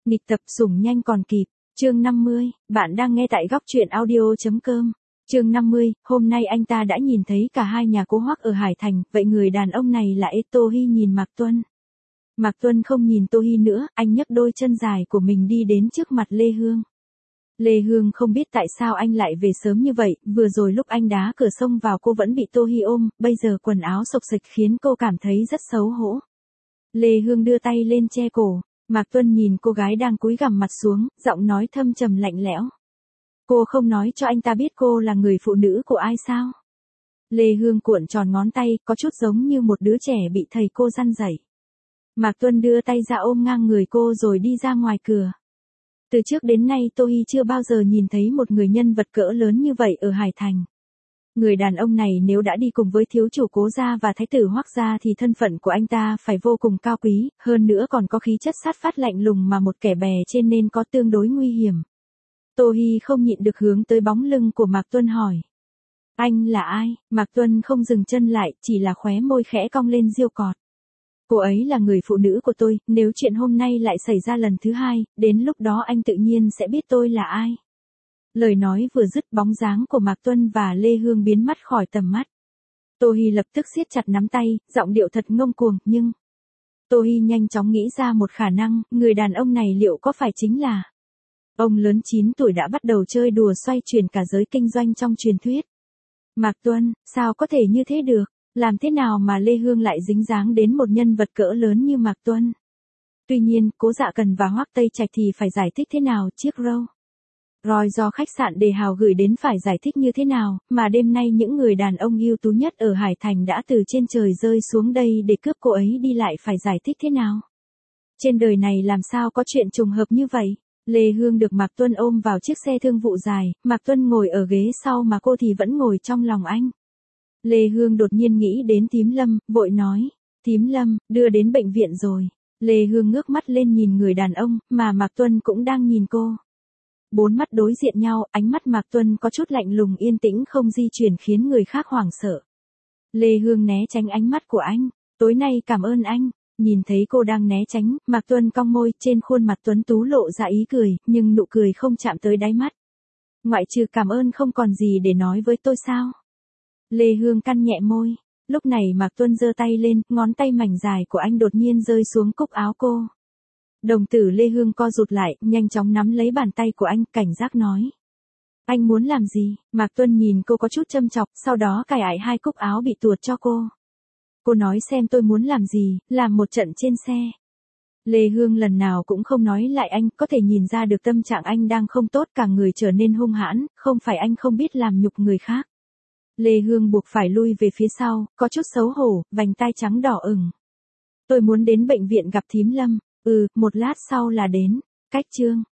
Nghịch tập sủng nhanh còn kịp. Chương 50, bạn đang nghe tại góc truyện audio.com. Chương 50, hôm nay anh ta đã nhìn thấy cả hai nhà cô Hoắc ở Hải Thành, vậy người đàn ông này là Tô Hi nhìn Mạc Tuân. Mạc Tuân không nhìn Tô Hi nữa, anh nhấc đôi chân dài của mình đi đến trước mặt Lê Hương. Lê Hương không biết tại sao anh lại về sớm như vậy, vừa rồi lúc anh đá cửa xông vào cô vẫn bị Tô Hi ôm, bây giờ quần áo xộc xệch khiến cô cảm thấy rất xấu hổ. Lê Hương đưa tay lên che cổ. Mạc Tuân nhìn cô gái đang cúi gằm mặt xuống, giọng nói thâm trầm lạnh lẽo. Cô không nói cho anh ta biết cô là người phụ nữ của ai sao? Lê Hương cuộn tròn ngón tay, có chút giống như một đứa trẻ bị thầy cô răn dạy. Mạc Tuân đưa tay ra ôm ngang người cô rồi đi ra ngoài cửa. Từ trước đến nay Tô Hi chưa bao giờ nhìn thấy một người nhân vật cỡ lớn như vậy ở Hải Thành. Người đàn ông này nếu đã đi cùng với thiếu chủ Cố gia và thái tử Hoắc gia thì thân phận của anh ta phải vô cùng cao quý, hơn nữa còn có khí chất sát phát lạnh lùng mà một kẻ bè trên nên có tương đối nguy hiểm. Tô Hi không nhịn được hướng tới bóng lưng của Mạc Tuân hỏi. Anh là ai? Mạc Tuân không dừng chân lại, chỉ là khóe môi khẽ cong lên giêu cọt. Cô ấy là người phụ nữ của tôi, nếu chuyện hôm nay lại xảy ra lần thứ hai, đến lúc đó anh tự nhiên sẽ biết tôi là ai. Lời nói vừa dứt bóng dáng của Mạc Tuân và Lê Hương biến mất khỏi tầm mắt. Tô Hi lập tức siết chặt nắm tay, giọng điệu thật ngông cuồng, nhưng... Tô Hi nhanh chóng nghĩ ra một khả năng, người đàn ông này liệu có phải chính là... Ông lớn 9 tuổi đã bắt đầu chơi đùa xoay chuyển cả giới kinh doanh trong truyền thuyết. Mạc Tuân, sao có thể như thế được? Làm thế nào mà Lê Hương lại dính dáng đến một nhân vật cỡ lớn như Mạc Tuân? Tuy nhiên, Cố Dạ Cần và Hoắc Tây Trạch thì phải giải thích thế nào chiếc Rolls do khách sạn Đề Hào gửi đến phải giải thích như thế nào, mà đêm nay những người đàn ông ưu tú nhất ở Hải Thành đã từ trên trời rơi xuống đây để cướp cô ấy đi lại phải giải thích thế nào? Trên đời này làm sao có chuyện trùng hợp như vậy? Lê Hương được Mạc Tuân ôm vào chiếc xe thương vụ dài, Mạc Tuân ngồi ở ghế sau mà cô thì vẫn ngồi trong lòng anh. Lê Hương đột nhiên nghĩ đến Thím Lâm, vội nói, Thím Lâm, đưa đến bệnh viện rồi. Lê Hương ngước mắt lên nhìn người đàn ông, mà Mạc Tuân cũng đang nhìn cô. Bốn mắt đối diện nhau, ánh mắt Mạc Tuân có chút lạnh lùng yên tĩnh không di chuyển khiến người khác hoảng sợ. Lê Hương né tránh ánh mắt của anh, tối nay cảm ơn anh. Nhìn thấy cô đang né tránh, Mạc Tuân cong môi, trên khuôn mặt tuấn tú lộ ra ý cười, nhưng nụ cười không chạm tới đáy mắt. Ngoại trừ cảm ơn không còn gì để nói với tôi sao? Lê Hương cắn nhẹ môi. Lúc này Mạc Tuân giơ tay lên, ngón tay mảnh dài của anh đột nhiên rơi xuống cúc áo cô. Đồng tử Lê Hương co rụt lại, nhanh chóng nắm lấy bàn tay của anh, cảnh giác nói. Anh muốn làm gì? Mạc Tuân nhìn cô có chút châm chọc, sau đó cài ải hai cúc áo bị tuột cho cô. Cô nói xem tôi muốn làm gì, làm một trận trên xe. Lê Hương lần nào cũng không nói lại anh, có thể nhìn ra được tâm trạng anh đang không tốt, cả người trở nên hung hãn, không phải anh không biết làm nhục người khác. Lê Hương buộc phải lui về phía sau, có chút xấu hổ, vành tai trắng đỏ ửng. Tôi muốn đến bệnh viện gặp Thím Lâm, một lát sau là đến. Cách chương